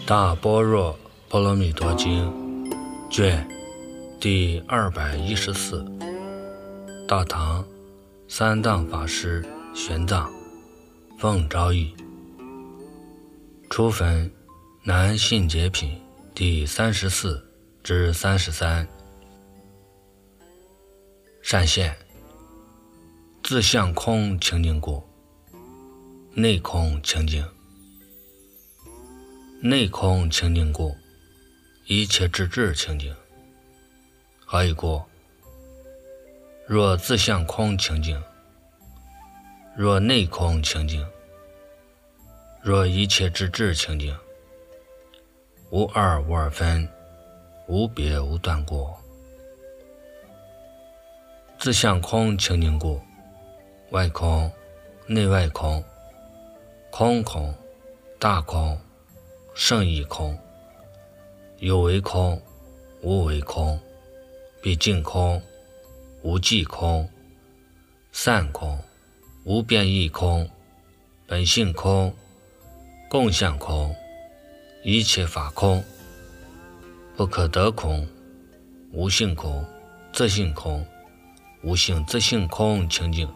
大般若波罗蜜多经卷第214，大唐三藏法师玄奘奉诏译，初分南信解品第34至33。善现自相空清净故，内空清净。内空清净故，一切之智清净。何以故？若自相空清净，若内空清净，若一切之智清净，无二无二分，无别无断过。自相空清净故，外空、内外空、空空、大空、胜义空，有为空、无为空，毕竟空、无际空，散空、无变异空，本性空、共相空，一切法空，不可得空，无性空、自性空、无性自性空清净。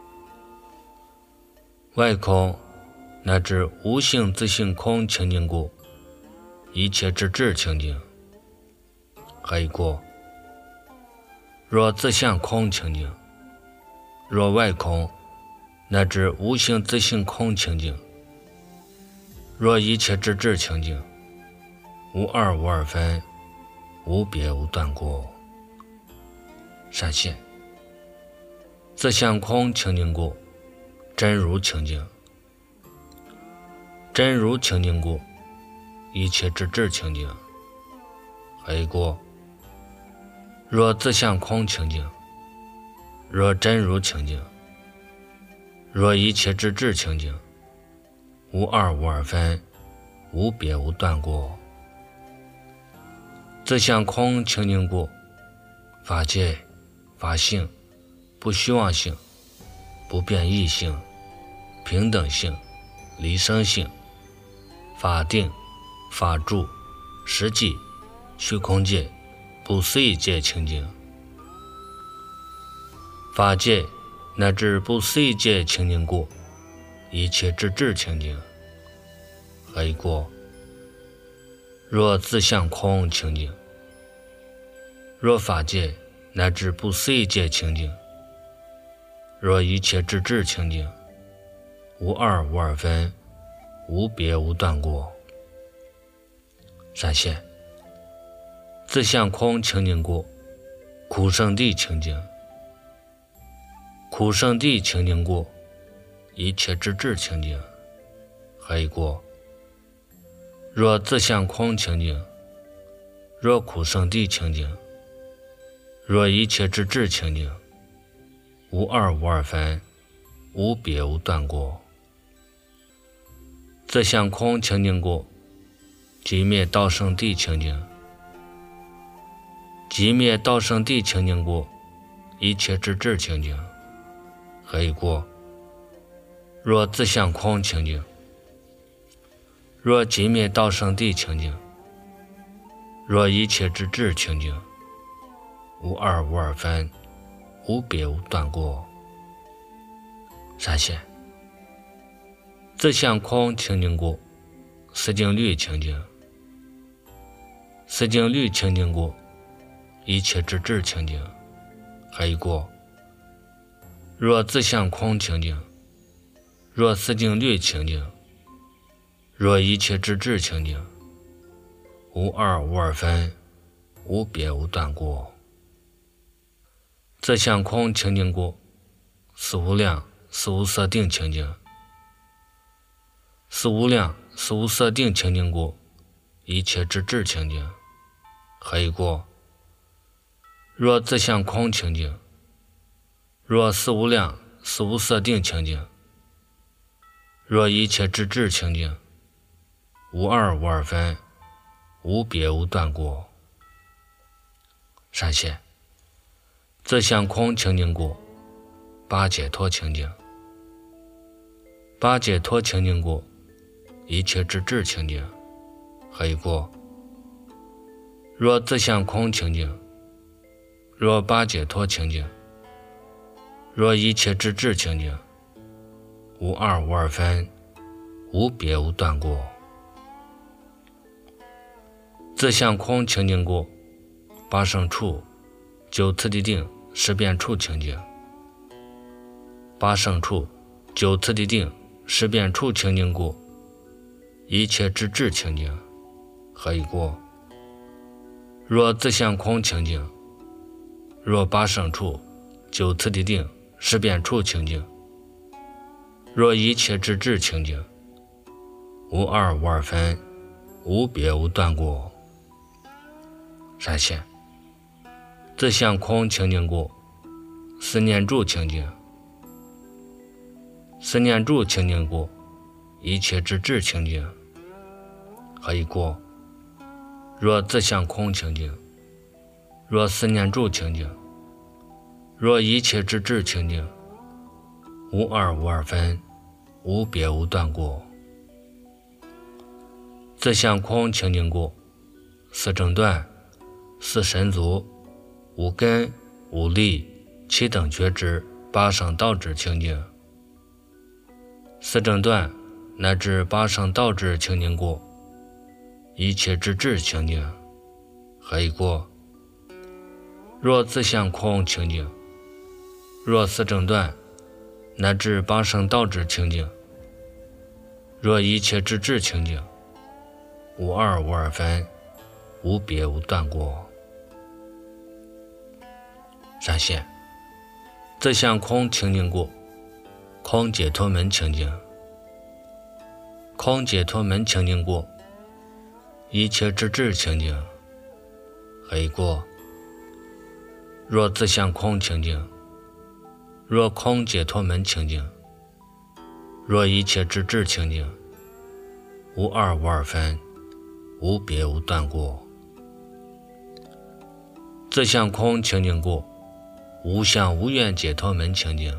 外空乃至无性自性空清净故，一切之智清净。何以故？若自相空清净，若外空乃至无性自性空清净，若一切之智清净，无二无二分，无别无断过。善现自相空清净故，真如清净。真如清净故，一切之智清净。何以故？若自相空清净，若真如清净，若一切之智清净，无二无二分，无别无断过。自相空清净故，法界、法性、不虚妄性、不变异性、平等性、离生性、法定、法住、实际、虚空界、不思议界清净。法界乃至不思议界清净故，一切之智清净。何以故？若自相空清净，若法界乃至不思议界清净，若一切之智清净，无二无二分，无别无断过。善现自相空清净故，苦圣地清净。苦圣地清净故，一切之智清净。何以故？若自相空清净，若苦圣地清净，若一切之智清净，无二无二分，无别无断过。自相空清净故，寂灭道圣地清净。寂灭道圣地清净故，一切之智清净。何以故？若自相空清净，若寂灭道圣地清净，若一切之智清净，无二无二分，无别无断过。善现自相空清净故，思净律清净。思净律清净故，一切之智清净。何以故？若自相空清净，若思净律清净，若一切之智清净，无二无二分，无别无断过。自相空清净故，思无量思无色定清净。思无量思无色定清净故，一切之智清净。何以故？若自相空清净，若思无量思无色定清净，若一切之智清净，无二无二分，无别无断过。善现自相空清净故，八解脱清净。八解脱清净故，一切之智清净。 何以过？若自相空清净，若八解脱清净，若一切之智清净，无二无二分，无别无断过。自相空清净过，八圣处九次第定识变处清净，八圣处九次第定识变处清净过，一切之智清净，何以过？若自相空清净，若八圣处九次第定识变处清净，若一切之智清净，无二无二分，无别无断过。闪现自相空清净过，思念住清净，思念住清净过，一切之智清净，何以过？若自相空清净，若思念住清净，若一切之智清净，无二无二分，无别无断过。自相空清净过，四正断四神足五根五力七等觉知八圣道智清净，四正断乃至八圣道智清净过，一切之智清净，何以过？若自相空清净，若四正断乃至八圣道智清净，若一切之智清净，无二无二分，无别无断过。闪现自相空清净过，空解脱门清净，空解脱门清净过，一切之智清净，何以过？若自相空清净，若空解脱门清净，若一切之智清净，无二无二分，无别无断过。自相空清净过，无相无愿解脱门清净，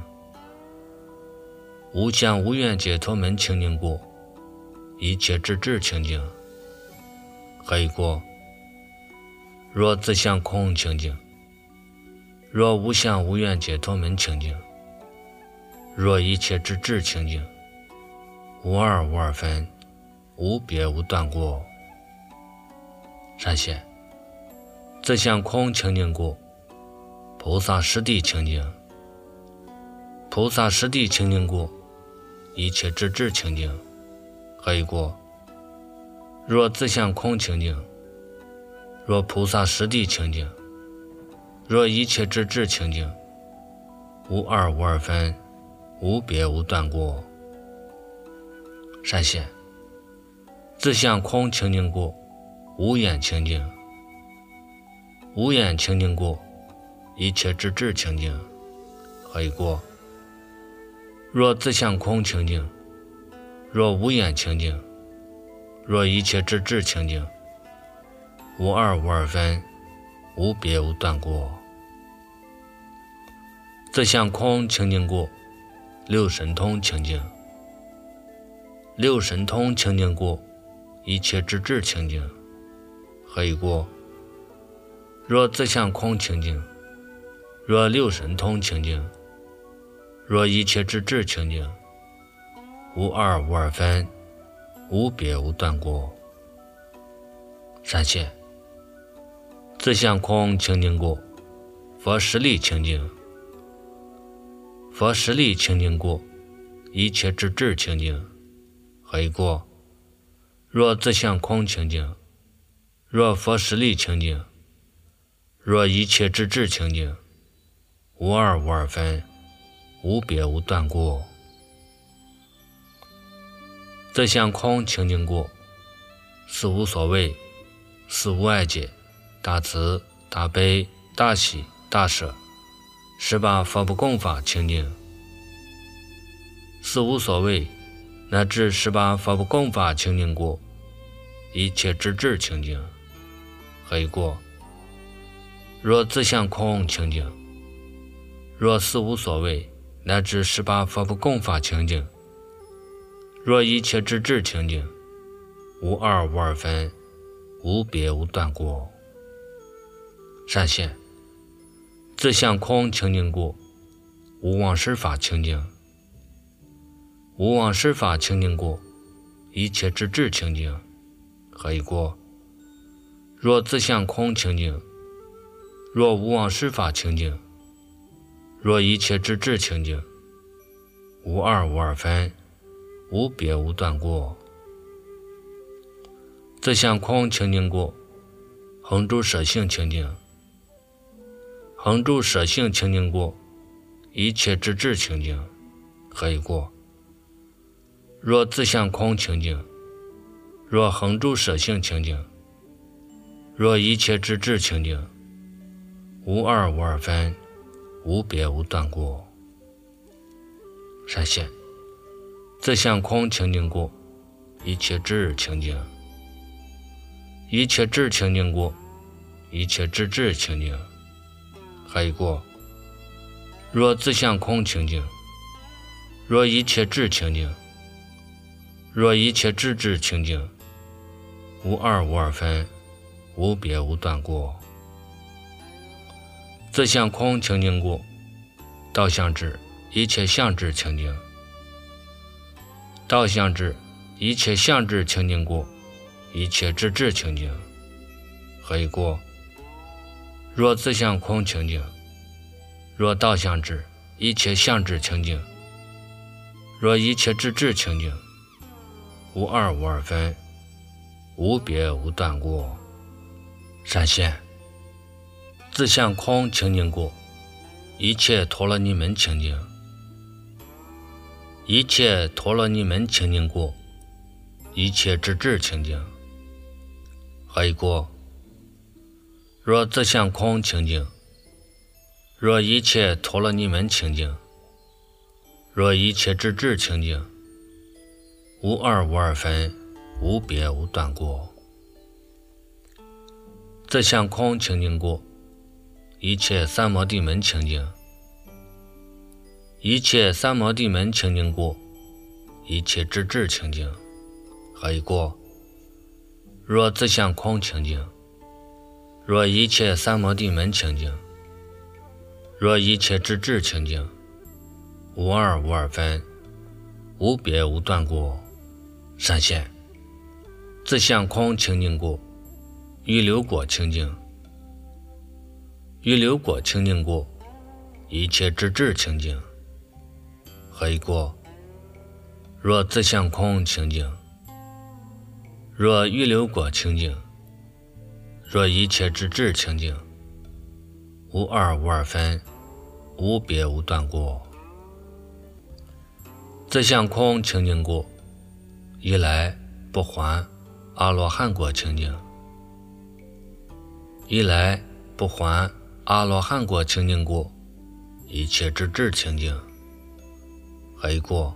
无相无愿解脱门清净过，一切之智清净，何以过？若自相空清净，若无相无愿解脱门清净，若一切之智清净，无二无二分，无别无断过。闪现自相空清净过，菩萨实地清净，菩萨实地清净过，一切之智清净，何以过？若自相空清净，若菩萨实地清净，若一切之智清净，无二无二分，无别无断过。闪现自相空清净过，无眼清净，无眼清净过，一切之智清净，何以过？若自相空清净，若无眼清净，若一切之智清净，无二无二分，无别无断过。自相空清净过，六神通清净，六神通清净过，一切之智清净，何以过？若自相空清净，若六神通清净，若一切之智清净，无二无二分，无别无断过。闪现自相空清净过，佛实力清净，佛实力清净过，一切之智清净，何以过？若自相空清净，若佛实力清净，若一切之智清净，无二无二分，无别无断过。自相空清净过，四无所谓，四无碍解，大慈大悲大喜大舍，十八佛不共法清净，四无所谓乃至十八佛不共法清净过，一切之智清净，何以过？若自相空清净，若四无所谓乃至十八佛不共法清净，若一切之智清净，无二无二分， 无别无断过。善现，自相空清净故，无妄事法清净。无妄事法清净故，一切之智清净。何以故？若自相空清净，若无妄事法清净，若一切之智清净，无二无二分，无别无断过。自相空清净故，恒住舍性清净。恒住舍性清净故，一切之智清净。何以故？若自相空清净，若恒住舍性清净，若一切之智清净，无二无二分，无别无断过。善现，自相空清净故，一切智清净。一切智清净故，一切之智清净。何以故？若自相空清净，若一切智清净，若一切之智清净，无二无二分，无别无断过。自相空清净故，道相智一切相智清净。道相智一切相智清净故，一切之智清净。何以故？若自相空清净，若道相智一切相智清净，若一切之智清净，无二无二分，无别无断过。善现，自相空清净故，一切陀罗尼门清净。一切陀罗尼门清净故，一切之智清净。何以故？若自相空清净，若一切陀罗尼门清净，若一切之智清净，无二无二分，无别无断过。自相空清净故，一切三摩地门清净。一切三摩地门清净故，一切之智清净。何以故？若自相空清净，若一切三摩地门清净，若一切之智清净，无二无二分，无别无断过。善现，自相空清净故，预流果清净。预流果清净故，一切之智清净。何以故？若自相空清净，若预流果清净，若一切之智清净，无二无二分，无别无断过。自相空清净故，一来不还阿罗汉果清净。一来不还阿罗汉果清净故，一切之智清净。何以故？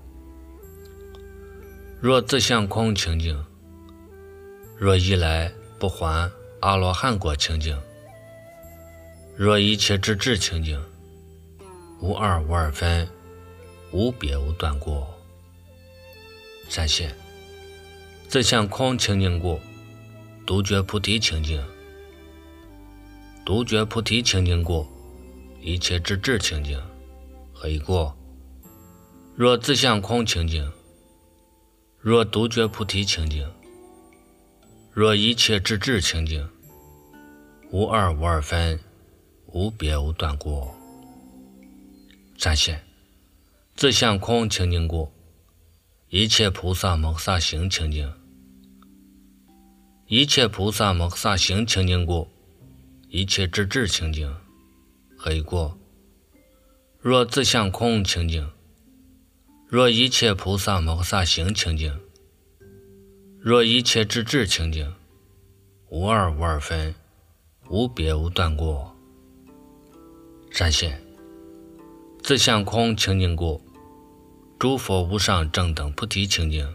若自相空清净，若一来不还阿罗汉果清净，若一切之智清净，无二无二分，无别无断过。善现，自相空清净故，独觉菩提清净。独觉菩提清净故，一切之智清净。何以故？若自相空清净，若独觉菩提清净，若一切之智清净，无二无二分，无别无断过。善现，自相空清净故，一切菩萨摩诃萨行清净。一切菩萨摩诃萨行清净故，一切之智清净。何以故？若自相空清净，若一切菩萨摩诃萨行清净，若一切之智清净，无二无二分，无别无断过。善现，自相空清净故，诸佛无上正等菩提清净。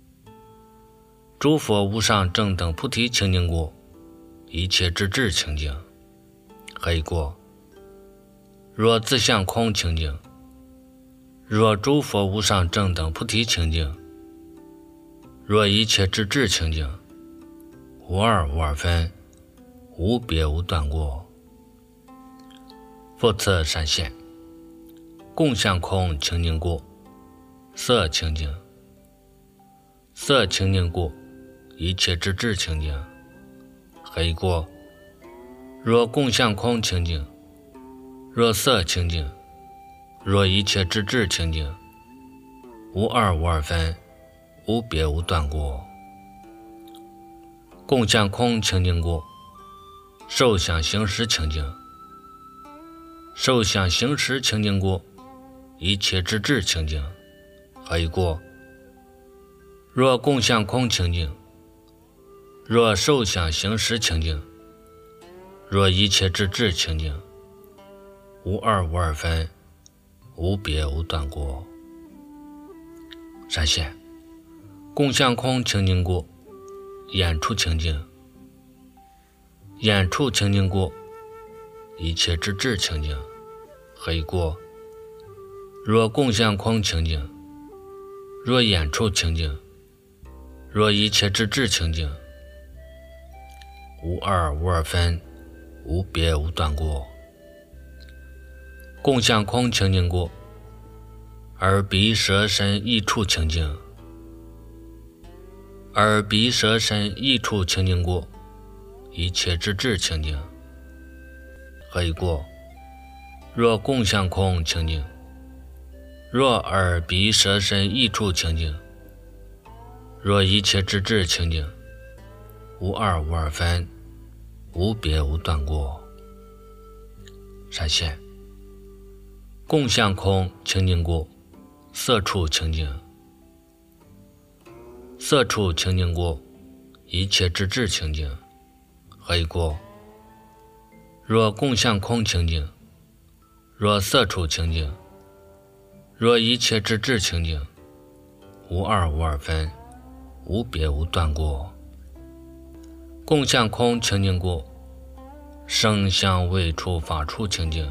诸佛无上正等菩提清净故，一切之智清净。何以故？若自相空清净，若诸佛无上正等菩提清净，若一切之智清净， 无二无二分，无别无断过。复次闪现，共相空清净过，色清净，色清净过，一切之智清净，黑过。若共相空清净，若色清净，若一切之智清净，无二无二分，无别无断过。共相空清净过，受想行识清净，受想行识清净过，一切之智清净，黑过。若共相空清净，若受想行识清净，若一切之智清净，无二无二分，无别无断过。闪现，共相空清净过，眼处清净，眼处清净过，一切之智清净，黑过。若共相空清净，若眼处清净，若一切之智清净，无二无二分，无别无断过。共相空清净过，耳鼻舌身意处清净，耳鼻舌身意处清净过，一切之智清净，黑过。若共相空清净，若耳鼻舌身意处清净，若一切之智清净，无二无二分，无别无断过。闪现，共相空清净过，色处清净，色处清净过，一切之智清净，黑过。若共相空清净，若色处清净，若一切之智清净，无二无二分，无别无断过。共相空清净过，声香味触法处清净，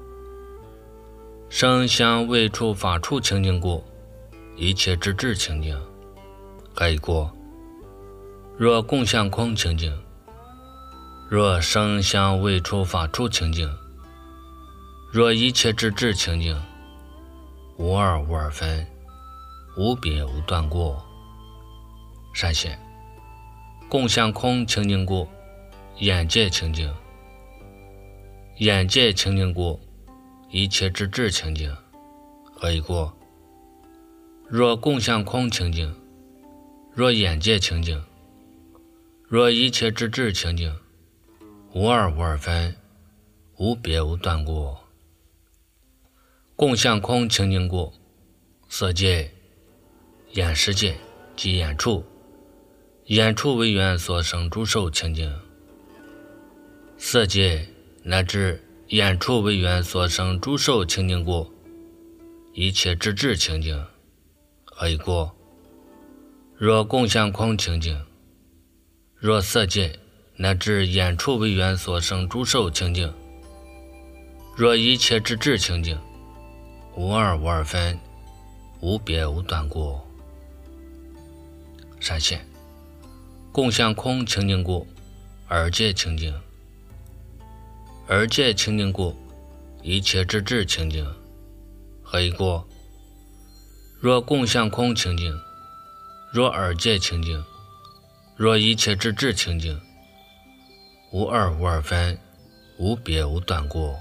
声香味触法处清净过，一切之智清净，黑过。若共相空清净，若声香味触法处清净，若一切之智清净，无二无二分，无别无断过。闪现，共相空清净过，眼界清净，眼界清净过，一切之智清净，黑过。若共相空清净，若眼界清净，若一切之智清净，无二无二分，无别无断过。共相空清净过，色界、眼识界及眼处，眼处为缘所生诸受清净，色界乃至眼处为缘所生诸受清净过，一切之智清净，黑过。若共相空清净，若色界乃至眼处为缘所生诸受清净，若一切之智清净，无二无二分，无别无断过。闪现，共相空清净过，耳界清净，耳界清净过，一切之智清净，黑过。若共相空清净，若耳界清净，若一切之智清净，无二无二分，无别无断过。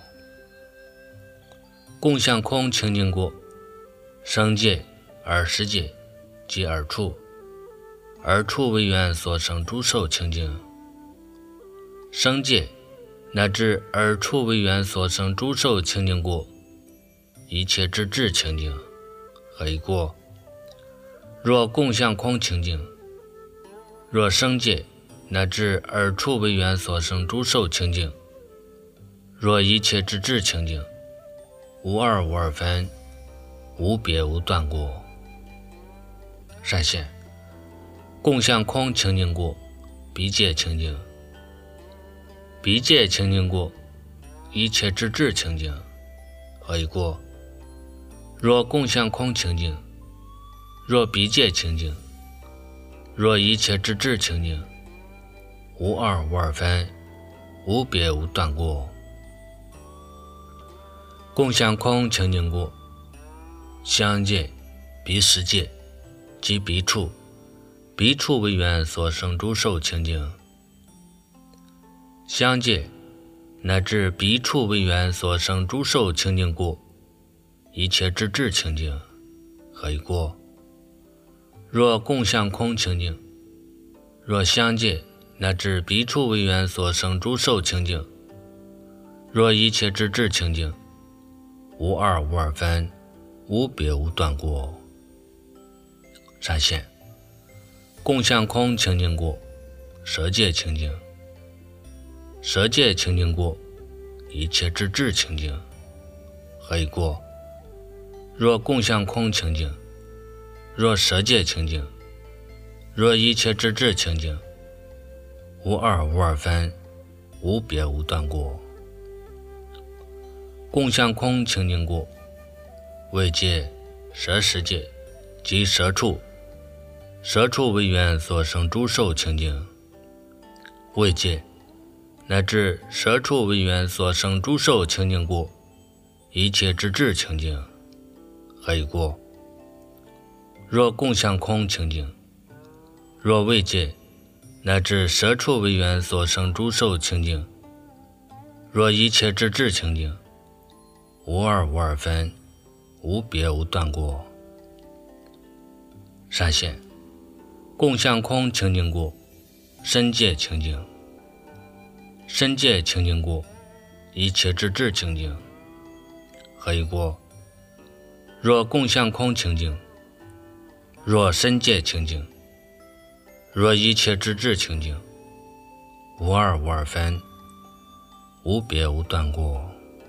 共相空清净过，声界、耳识界及耳处，耳处为缘所生诸受清净，声界乃至耳处为缘所生诸受清净过，一切之智清净，黑过。若共相空清净，若声界乃至耳处为缘所生诸受清净，若一切之智清净，无二无二分，无别无断过。闪现，共相空清净过，鼻界清净，鼻界清净过，一切之智清净，黑过。若共相空清净，若鼻界清净，若一切之智清净， 无二无二分，无别无断过。共相空清净过，相界彼世界即彼处，彼处为缘所生诸受清净。相界乃至彼处为缘所生诸受清净故，一切之智清净，何以过？若共相空清净，若相界乃至彼处为缘所生诸受清净，若一切之智清净，无二无二分，无别无断过。闪现共相空清净过，舍界清净，舍界清净过，一切之智清净，何以过？若共相空清净，若舍界清净，若一切之智清净，无二无二分，无别无断过。共相空清净过，为界舍世界即舍处，舍处为缘所生诸受清净。为界乃至舍处为缘所生诸受清净故，一切之智清净，何以过？若共相空清净，若为界乃至舍处为缘所生诸受清净，若一切之智清净，无二无二分，无别无断过。闪现共相空清净故，身界清净，身界清净故，一切之智清净，何以过？若共相空清净，若身界清净，若一切之智清净，无二无二分，无别无断过。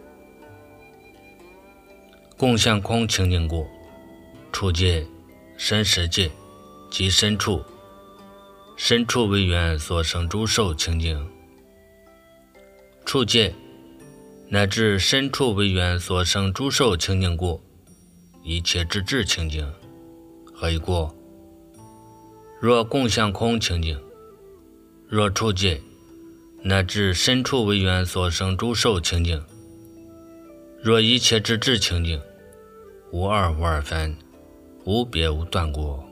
共相空清净故，处界身识界即身处，身处为缘所生诸受清净。处界乃至身处为缘所生诸受清净故，一切之智清净，何以过？若共相空清净，若处界乃至身处为缘所生诸受清净，若一切之智清净，无二无二分，无别无断过。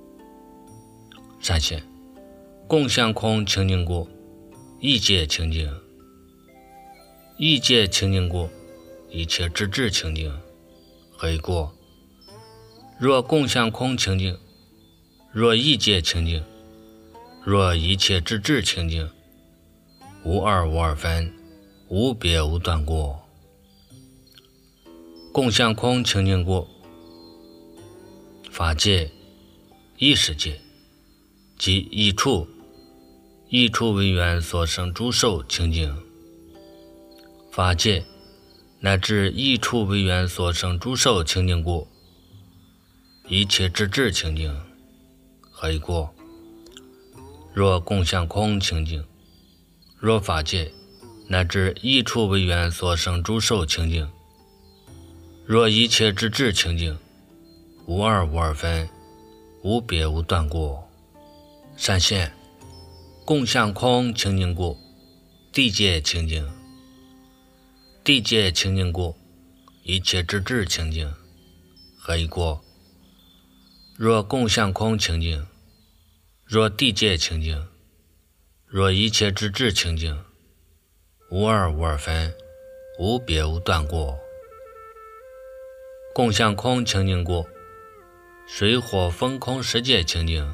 闪现共相空清净故，异界清净，异界清净故，一切之智清净，何以过？若共相空清净，若异界清净，若一切之智清净，无二无二分，无别无断过。共相空清净故，法界意识界即异处，异处为缘所生诸受清净。法界乃至异处为缘所生诸受清净故，一切之智清净，何以过？若共相空清净，若法界乃至异处为缘所生诸受清净，若一切之智清净，无二无二分，无别无断过。闪现共相空清净故，地界清净，地界清净故，一切之智清净，何以过？若共相空清净，若地界清净，若一切之智清净，无二无二分，无别无断过。共相空清净故，水火风空十界清净，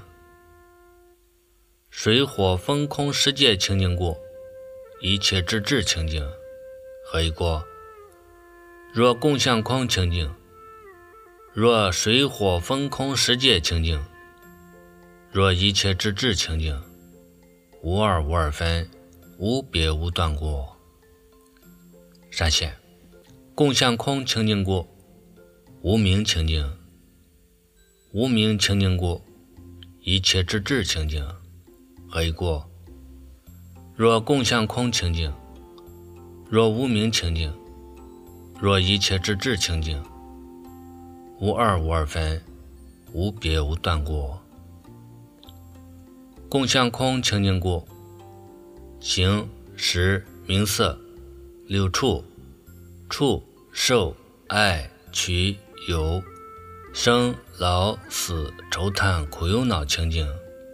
水火风空十界清净故，一切之智清净，何以过？若共相空清净，若水火风空十界清净，若一切之智清净，无二无二分，无别无断过。闪现共相空清净故，无明清净，无明清净故，一切之智清净，何以过？若共相空清净，若无明清净，若一切之智清净，无二无二分，无别无断过。共相空清净故， 形、识、名色、六处、触、受、爱、取、有、生、老、死、愁叹、苦忧恼情境。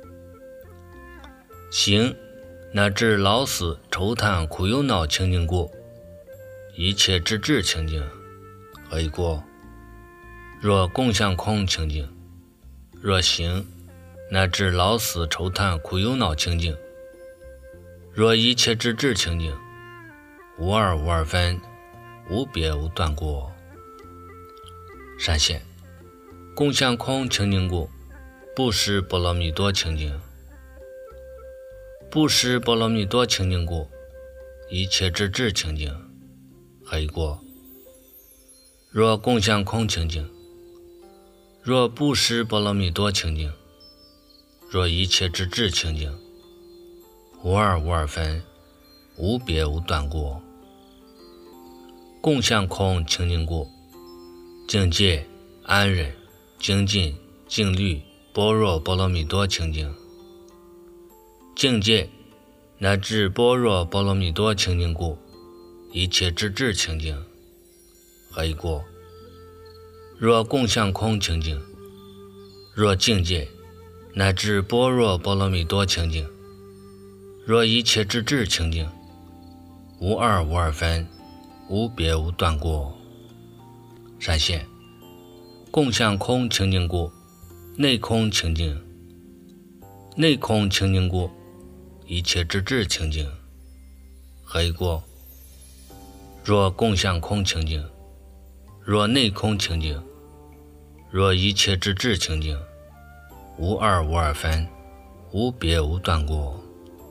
形乃至老死、愁叹、苦忧恼情境故，一切之智情境。何以故？若共相空情境，若形乃至老死、愁叹、苦忧恼情境，若一切之智情境，无二无二分，无别无断过。闪现共相空情境故，不识波罗蜜多情境。不识波罗蜜多情境故，一切之智情境。何以故？若共相空情境，若不识波罗蜜多情境，若一切之智情境，无二无二分，无别无断过。共相空情境故，境界、安忍、精进、静虑、般若波罗蜜多情境。境界乃至般若波罗蜜多情境故，一切之智情境。何以故？若共相空情境，若境界乃至般若波罗蜜多情境，若一切之智情境，无二无二分，无别无断过。闪现共相空情境故，内空情境。内空情境故，一切之智情境。何以故？若共相空情境，若内空情境，若一切之智情境，无二无二分，无别无断过。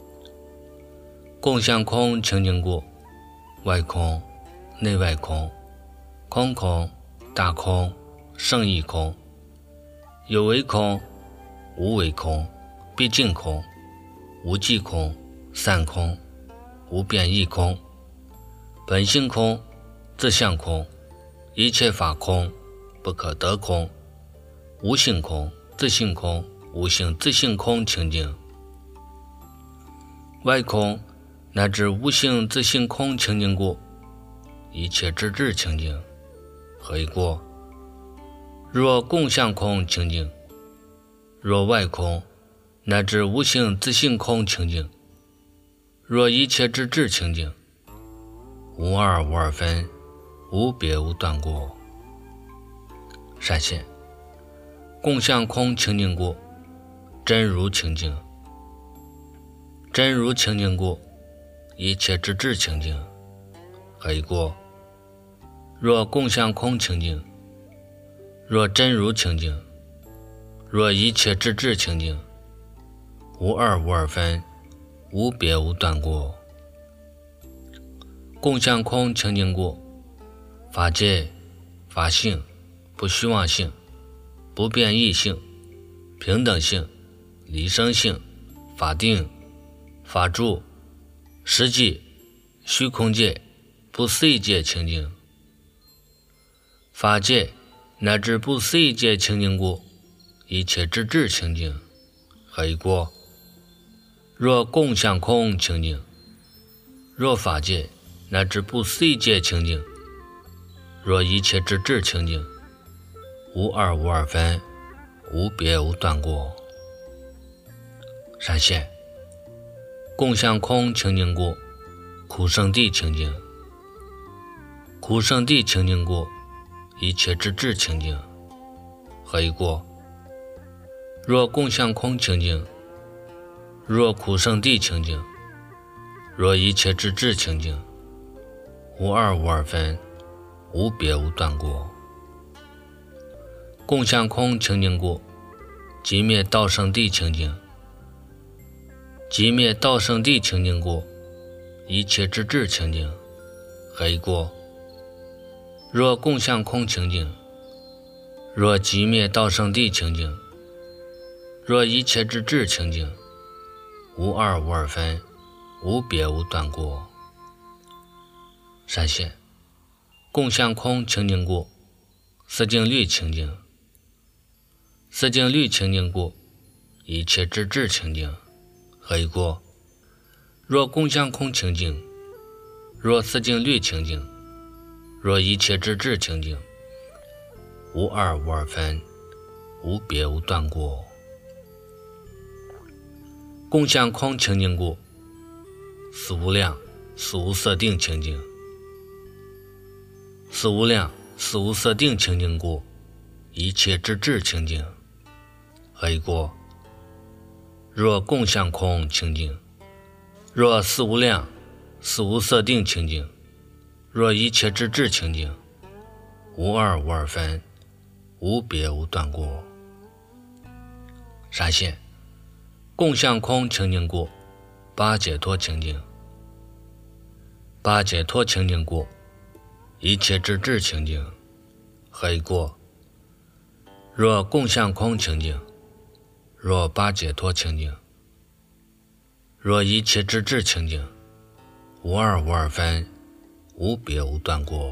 共相空情境故，外空、内外空、空空、大空、胜义空、有为空、无为空、毕竟空、无记空、散空、无变异空、本性空、自相空、一切法空、不可得空、无性空、自性空、无性自性空情境。外空乃至无性自性空情境故，一切之智情境。何以故？若共相空情境，若外空乃至无性自性空情境，若一切之智情境，无二无二分，无别无断过。闪现共相空情境故，真如情境。真如情境故，一切之智情境。何以故？若共相空情境，若真如情境，若一切之智情境，无二无二分，无别无断过。共相空情境故，法界、法性、不虚妄性、不变异性、平等性、离生性、法定、法住、实际、虚空界、不思议界情境。法界乃至不思议界情境故，一切之智情境。何以故？若共相空情境，若法界乃至不思议界情境，若一切之智情境，无二无二分，无别无断过。闪现共相空情境故，苦圣谛情境。苦圣谛情境故，一切之智情境。何以故？若共相空情境，若苦圣谛情境，若一切之智情境，无二无二分，无别无断过。共相空情境故，寂灭道圣谛情境。寂灭道圣谛情境故，一切之智情境。何以故？若共相空情境，若寂灭道圣谛情境，若一切之智情境，无二无二分，无别无断过。闪现共相空情境故，四境律情境。四境律情境故，一切之智情境。何以故？ 若共相空清净，若四境律清净，若一切之智清净，无二无二分，无别无断过。共相空清净故，四无量四无色定清净。四无量四无色定清净故，一切之智清净。何以故？若共相空清净，若四无量四无色定清净，若一切之智清净，无二无二分，无别无断过。闪现共相空清净故，八解脱清净。八解脱清净故，一切之智清净。何以故？若共相空清净，若八解脱清净，若一切之智清净，无二无二分，无别无断过。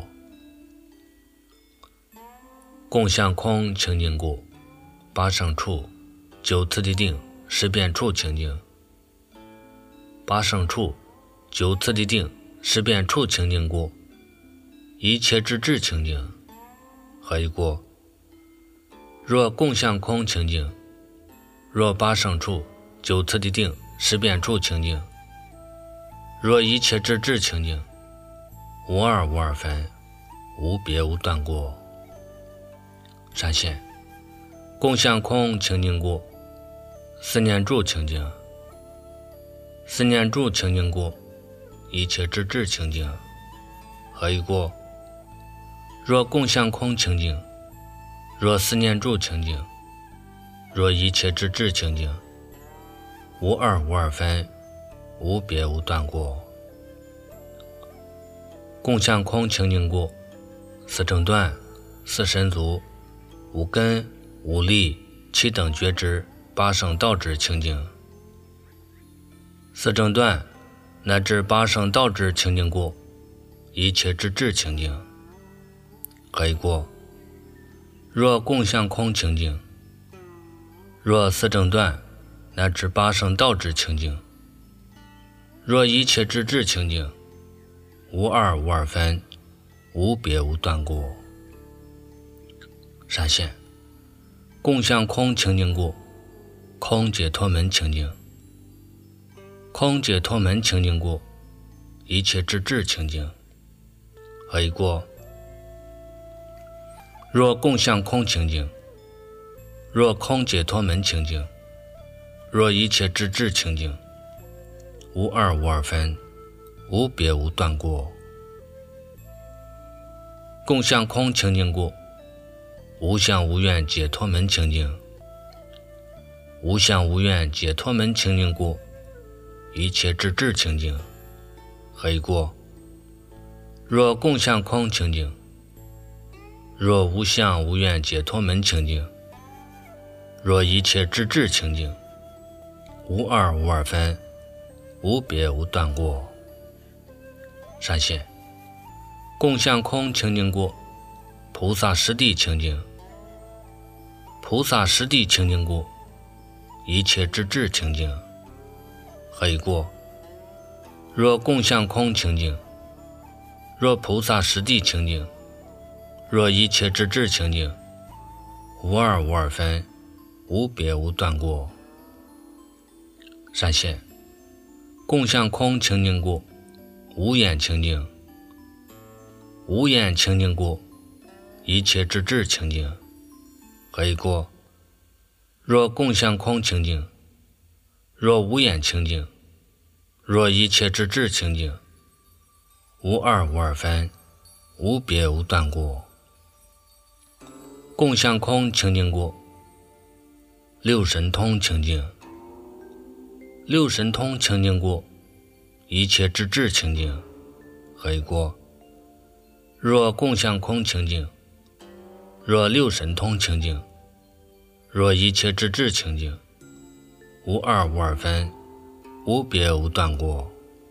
共相空清净故，八胜处九次第定十变处清净。八胜处九次第定十变处清净故，一切之智清净。何以故？若共相空清净，若八胜处九次第定十变处清净，若一切之智清净，无二无二分，无别无断过。闪现共相空清净故，四念住清净。四念住清净故，一切之智清净。何以故？若共相空清净，若四念住清净，若一切之智清净，无二无二分，无别无断过。共相空清净故，四正断四神足五根五力七等觉知八圣道智清净。四正断乃至八圣道智清净故，一切之智清净。何以故？若共相空清净，若四正断乃至八圣道智清净，若一切之智清净，无二无二分，无别无断过。闪现共相空清净故，空解脱门清净。空解脱门清净故，一切之智清净。何以故？若共相空清净，若空解脱门清净，若一切之智清净，无二无二分，无别无断过。共相空清净故，无相无愿解脱门清净。无相无愿解脱门清净故，一切之智清净。何以故？若共相空清净，若无相无愿解脱门清净，若一切之智清净，无二无二分，无别无断过。闪现共相空清净故，菩萨实地清净。菩萨实地清净故，一切之智清净。何以故？若共相空清净，若菩萨实地清净，若一切之智清净，无二无二分，无别无断过。闪现共相空清净故，无眼清净。无眼清净故，一切之智清净。何以故？若共相空清净，若无眼清净，若一切之智清净，无二无二分，无别无断过。共相空清净故，六神通清净。六神通清净故，一切之智清净。何以故？若共相空清净，若六神通清净，若一切之智清净，无二无二分，无别无断过。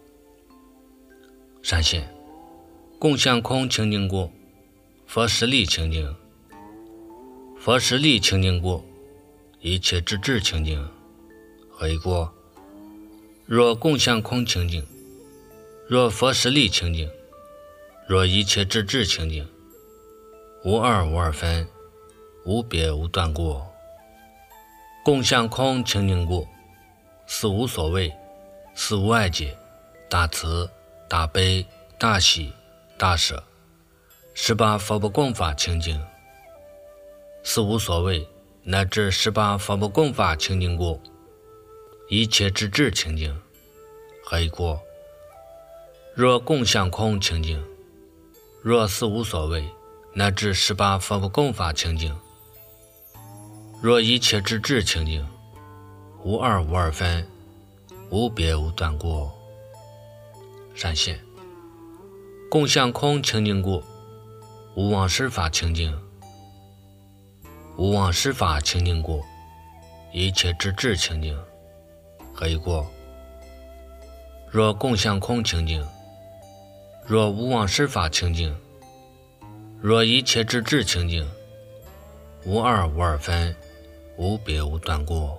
闪现共相空清净故，佛实力清净。佛实力清净故，一切之智清净。何以故？ 若共相空清净，若佛实力清净，若一切智智清净，无二无二分，无别无断过。共相空清净过，是无所谓，是无碍解，大慈大悲大喜大舍，18佛不共法清净，是无所谓，乃至18佛不共法清净过，一切智智清净，何以过？若共相空清净，若是无所谓，乃至18佛不共法清净，若一切智智清净，无二无二分，无别无断过。闪现共相空清净过，无妄施法清净，无妄施法清净过，一切智智清净，何以过？若共相空清净，若无妄施法清净，若一切智智清净，无二无二分，无别无断过。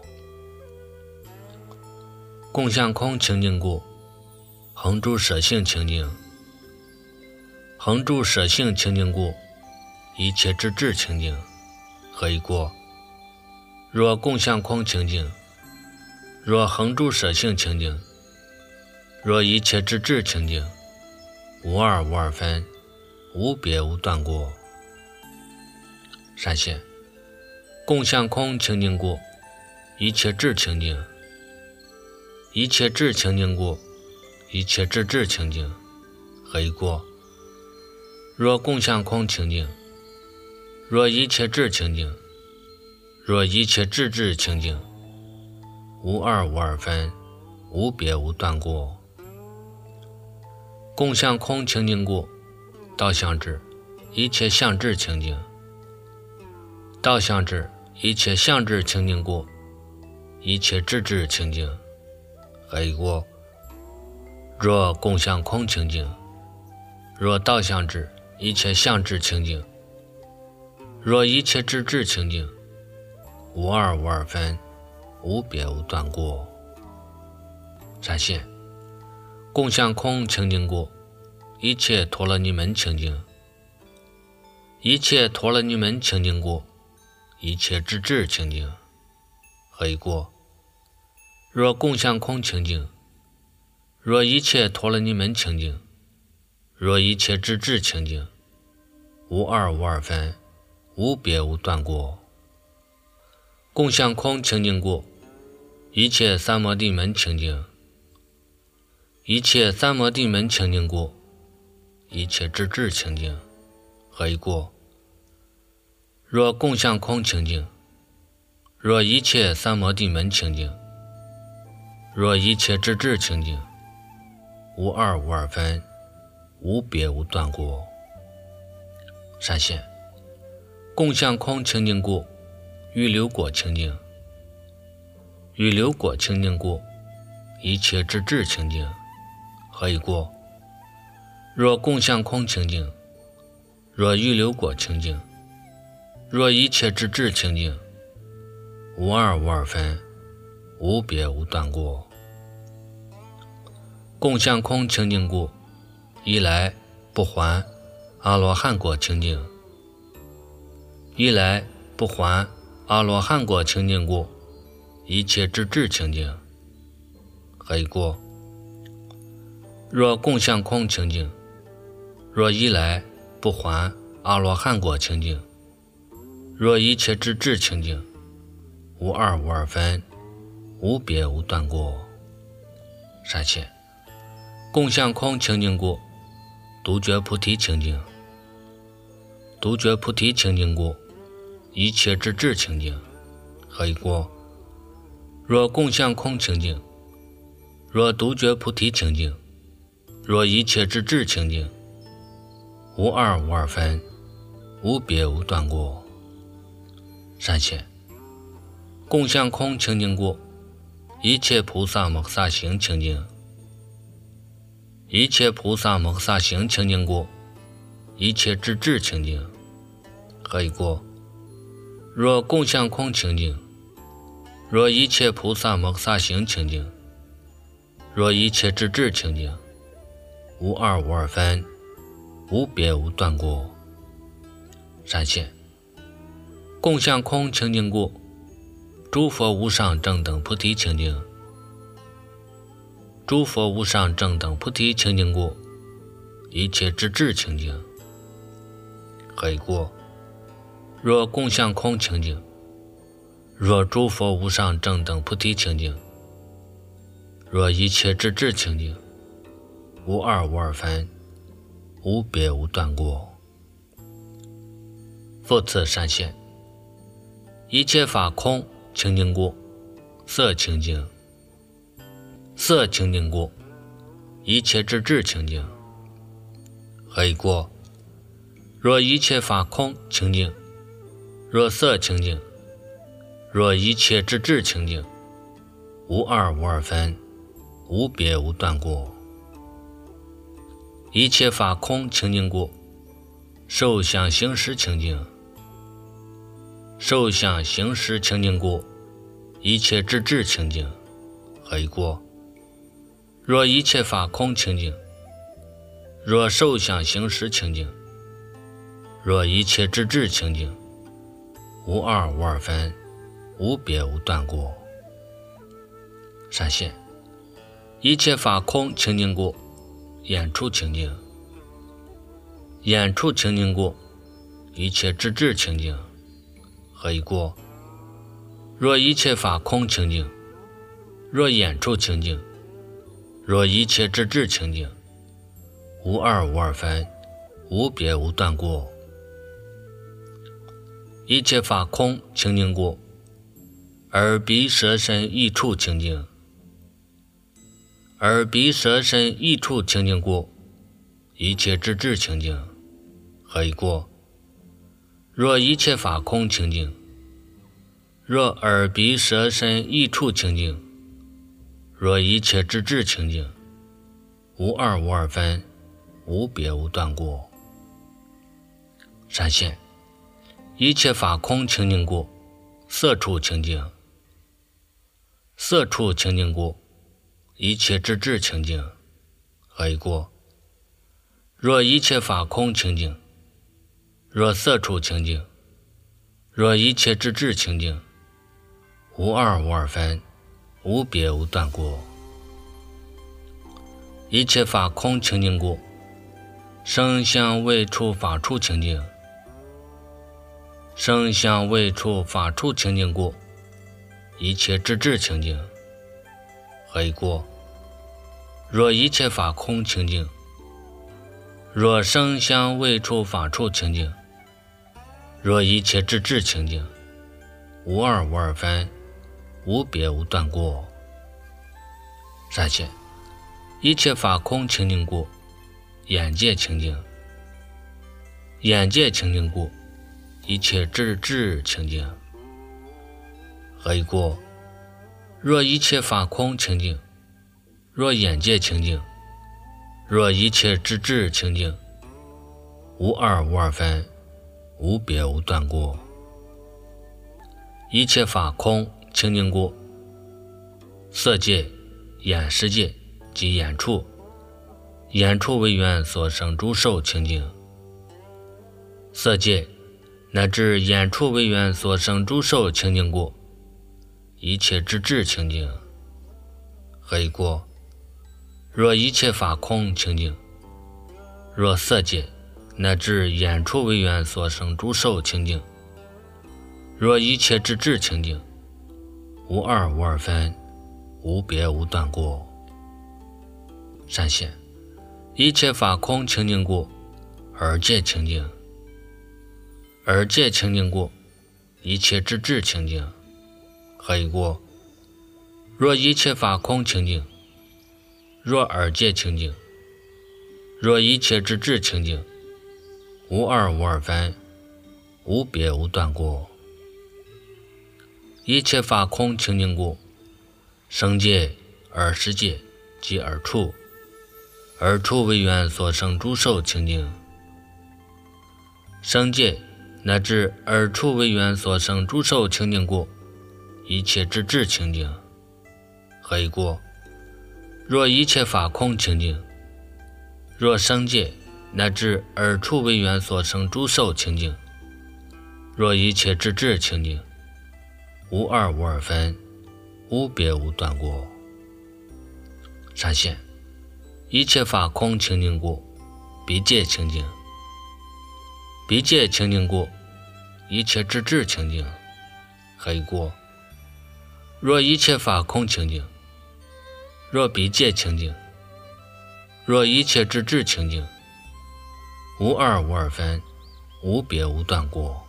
共相空清净过，恒住舍性清净，恒住舍性清净过，一切智智清净，何以过？若共相空清净，若恒住舍性清净，若一切智智清净，无二无二分，无别无断过。闪现共相空清净过，一切智清净，一切智清净过，一切智智清净，何以过？若共相空清净，若一切智清净，若一切智智清净，无二无二分，无别无断过。共相空清净过，道相智，一切相智清净，道相智，一切相智清净过，一切智智清净，何以过？若共相空清净，若道相智，一切相智清净，若一切智智清净，无二无二分，无别无断过。闪现共相空清净过，一切陀罗尼门清净，一切陀罗尼门清净过，一切智智清净，何以过？若共相空清净，若一切陀罗尼门清净，若一切智智清净，无二无二分，无别无断过。共相空清净过，一切三摩地门清净，一切三摩地门清净过，一切智智清净，何以过？若共相空清净，若一切三摩地门清净，若一切智智清净，无二无二分，无别无断过。闪现共相空清净过，预流果清净，预流果清净过，一切智智清净，何以过？若共相空清净，若预流果清净，若一切智智清净，无二无二分，无别无断过。共相空清净过，一来不还阿罗汉果清净，一来不还阿罗汉果清净过，一切智智清净，何以过？若共相空清净，若一来不还阿罗汉果清净，若一切智智清净，无二无二分，无别无断过。闪现共相空清净过，独觉菩提清净，独觉菩提清净过，一切智智清净，何以过？若共相空清净，若独觉菩提清净，若一切智智清净，无二无二分，无别无断过。闪现共相空清净过，一切菩萨摩诃萨行清净，一切菩萨摩诃萨行清净过，一切智智清净，何以过？若共相空清净，若一切菩萨摩诃萨行清净， 若一切之智清净，无二无二分，无别无断过。闪现共相空清净故，诸佛无上正等菩提清净。诸佛无上正等菩提清净故，一切之智清净。何以故？若共相空清净，若诸佛无上正等菩提清净，若一切之智清净，无二无二分，无别无断过。复次闪现一切法空清净故，色清净。色清净故，一切之智清净。何以故？若一切法空清净，若色清净，若一切之智清净，无二无二分，无别无断过。一切法空清净故，受想行识清净。受想行识清净故，一切之智清净。何以故？若一切法空清净，若受想行识清净，若一切之智清净，无二无二分，无别无断过。闪现一切法空清净故，眼处清净。眼处清净故，一切之智清净。何以故？若一切法空清净，若眼处清净，若一切之智清净，无二无二分，无别无断过。一切法空清净故，耳鼻舌身意处清净。耳鼻舌身意处清净故，一切之智清净。何以故？若一切法空清净，若耳鼻舌身意处清净，若一切之智清净，无二无二分，无别无断过。闪现一切法空清净故，色处清净。色处清净故，一切之智清净。何以故？若一切法空清净，若色处清净，若一切之智清净，无二无二分，无别无断过。一切法空清净故，声香味触法处清净。声香味触法处清净故，一切之智清净。何以故？若一切法空清净，若声香味触法处清净，若一切之智清净，无二无二分，无别无断过。闪现一切法空清净故，眼界清净。眼界清净故，一切之智清净。何以故？若一切法空清净，若眼界清净，若一切之智清净，无二无二分，无别无断过。一切法空清净故，色界、眼识界及眼处，眼处为缘所生诸受清净。色界乃至眼处为缘所生诸受清净故，一切之智清净。何以故？若一切法空清净，若色界乃至眼处为缘所生诸受清净，若一切之智清净，无二无二分，无别无断过。闪现一切法空清净故，耳界清净。耳界清净故，一切之智清净。何以故？若一切法空清净，若耳界清净，若一切之智清净，无二无二分，无别无断过。一切法空清净故，声界、耳识界及耳处，耳处为缘所生诸受清净。声界乃至耳处为缘所生诸受清净故，一切之智清净。何以故？ 若一切法空清净，若生界乃至二处为缘所生诸受清净，若一切之智清净，无二无二分，无别无断过。闪现一切法空清净故，彼界清净，彼界清净故，一切之智清净，何过？若一切法空清净，若彼界清净，若一切之智清净，无二无二分，无别无断过。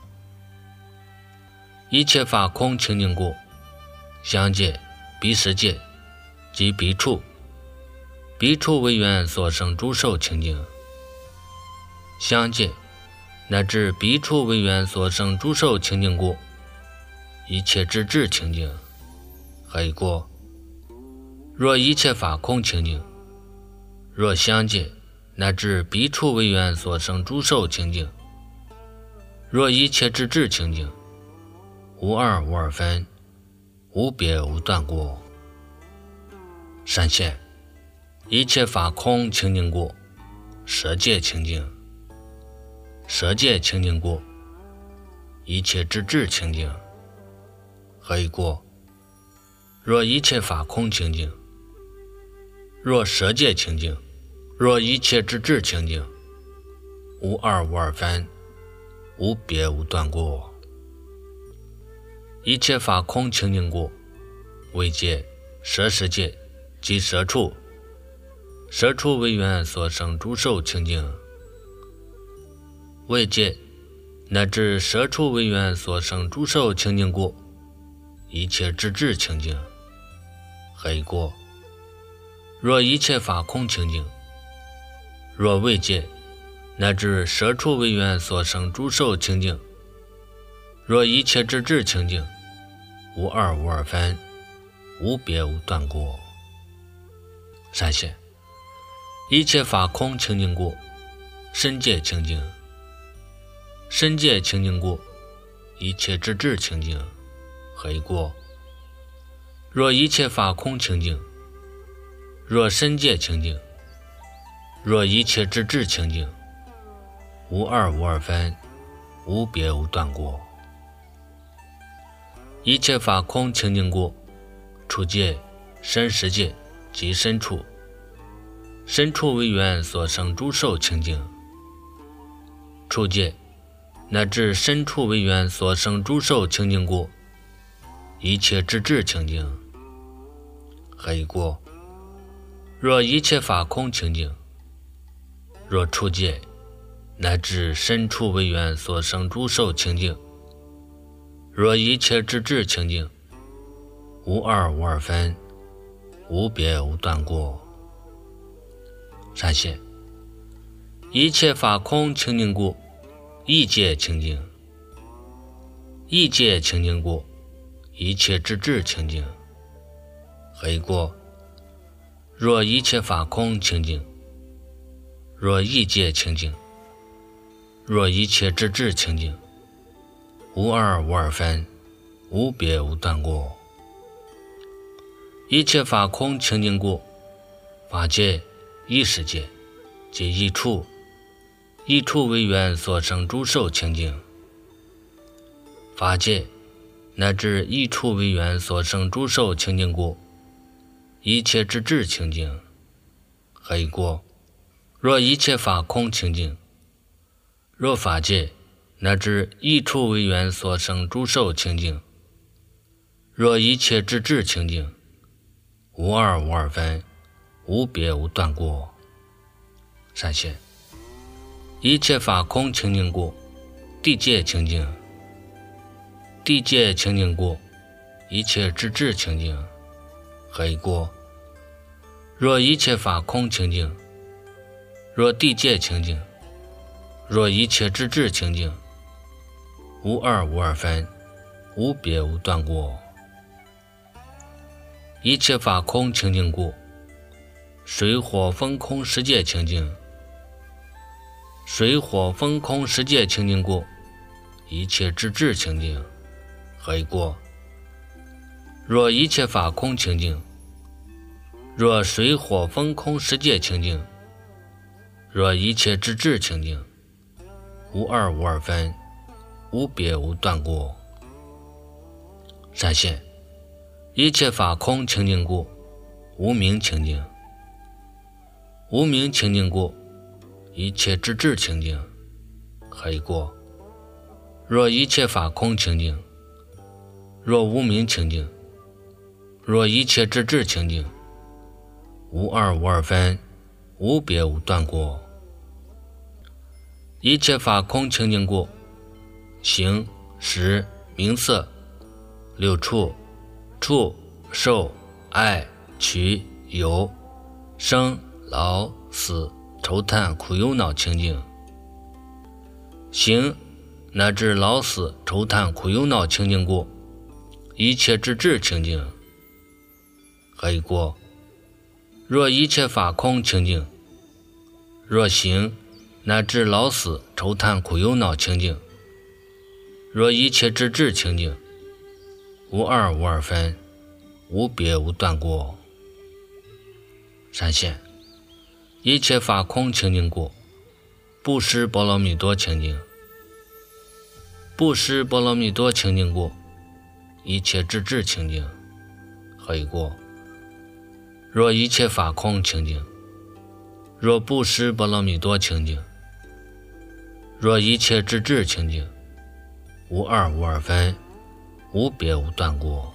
一切法空清净故，相界、彼识界及彼处，彼处为缘所生诸受清净，相界乃至彼处为缘所生诸受清净故，一切之智清净，何过？若一切法空清净，若相界乃至彼处为缘所生诸受清净，若一切之智清净，无二无二分，无别无断过。闪现一切法空清净故，舍界清净，舍界清净故，一切之智清净，何过？若一切法空清净，若舍界清净，若一切之智清净，无二无二分，无别无断过。一切法空清净故，为界、舍识界及舍处，舍处为缘所生诸受清净，为界乃至舍处为缘所生诸受清净故，一切之智清净，何过？若一切法空清净，若为界乃至舍处为缘所生诸受清净，若一切之智清净，无二无二分，无别无断过。闪现一切法空清净故，身界清净，身界清净故，一切之智清净，何过？若一切法空清净，若身界清净，若一切之智清净，无二无二分，无别无断过。一切法空清净故，处界、身识界及身处，身处为缘所生诸受清净，处界乃至身处为缘所生诸受清净故，一切之智清净，何过？若一切法空清净，若处界乃至身处为缘所生诸受清净，若一切之智清净，无二无二分，无别无断过。闪现一切法空清净故，意界清净，意界清净故，一切之智清净，何过？若一切法空清净，若意界清净，若一切之智清净，无二无二分，无别无断过。一切法空清净故，法界、意识界及意处，意处为缘所生诸受清净，法界乃至意处为缘所生诸受清净故，一切之智清净，何过？若一切法空清净，若法界乃至意处为缘所生诸受清净，若一切之智清净，无二无二分，无别无断过。闪现一切法空清净故，地界清净，地界清净故，一切之智清净，何过？若一切法空清净，若地界清净，若一切之智清净，无二无二分，无别无断过。一切法空清净故，水火风空十界清净，水火风空十界清净故，一切之智清净，何过？若一切法空清净， 若水火风空世界清净，若一切之智清净，无二无二分，无别无断过。闪现一切法空清净故，无明清净。无明清净故，一切之智清净。何以过？若一切法空清净，若无明清净，若一切之智清净，无二无二分，无别无断过。一切法空清净故，形识名色六处触受爱取有生老死愁叹苦忧恼清净。形乃至老死愁叹苦忧恼清净故，一切之智清净。何以过？若一切法空清净，若形乃至老死愁叹苦忧恼清净，若一切之智清净，无二无二分，无别无断过。闪现一切法空清净故，布施波罗蜜多清净。布施波罗蜜多清净故，一切之智清净。何以过？若一切法空清净，若布施波罗蜜多清净，若一切之智清净，无二无二分，无别无断过。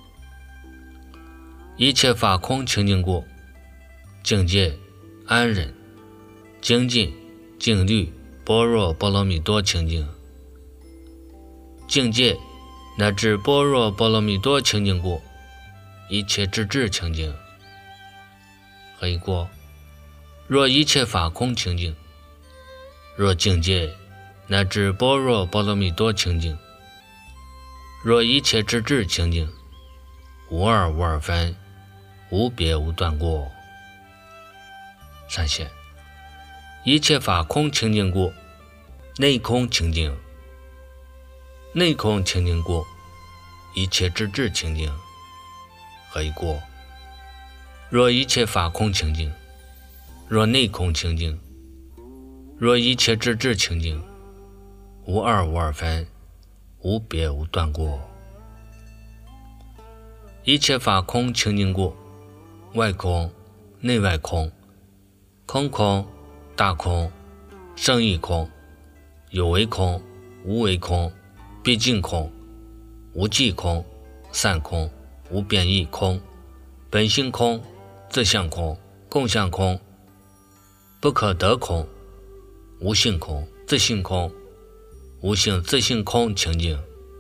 一切法空清净故，境界安忍精进静虑般若波罗蜜多清净。境界乃至般若波罗蜜多清净故，一切之智清净。何以过？若一切法空清净，若境界乃至般若波罗蜜多清净，若一切之智清净，无二无二分，无别无断过。闪现一切法空清净故，内空清净。内空清净故，一切之智清净。何以过？若一切法空清净，若内空清净，若一切之智清净，无二无二分，无别无断过。一切法空清净故，外空内外空，空空大空胜义空，有为空无为空，毕竟空无际空，散空无变异空，本性空自相空共相空，不可得空无性空自性空，无性自性空清净。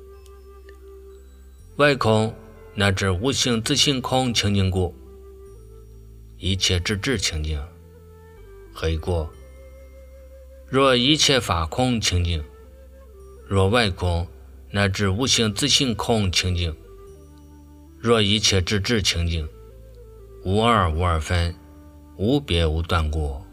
外空乃至无性自性空清净故，一切之智清净。何以过？若一切法空清净，若外空乃至无性自性空清净，若一切之智清净，无二无二分，无别无断过。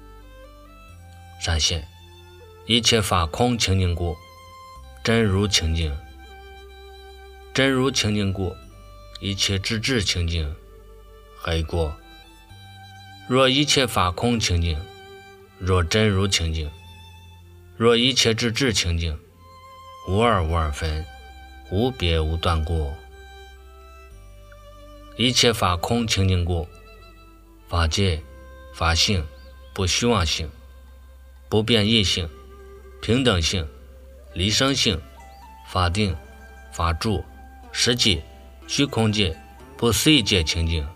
闪现一切法空清净故，真如清净。真如清净故，一切之智清净。何以过？若一切法空清净，若真如清净，若一切之智清净，无二无二分，无别无断过。一切法空清净故，法界法性不虚妄性，不变异性，平等性，离生性，法定法住实际虚空界不思议界清净。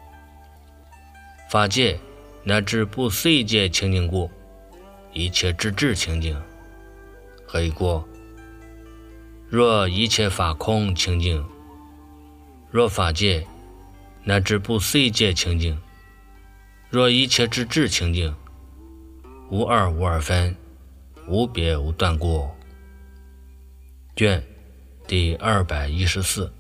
法界乃至不思议界清净故，一切之智清净。何以过？若一切法空清净，若法界乃至不思议界清净，若一切之智清净，无二无二分，无别无断过。卷第214。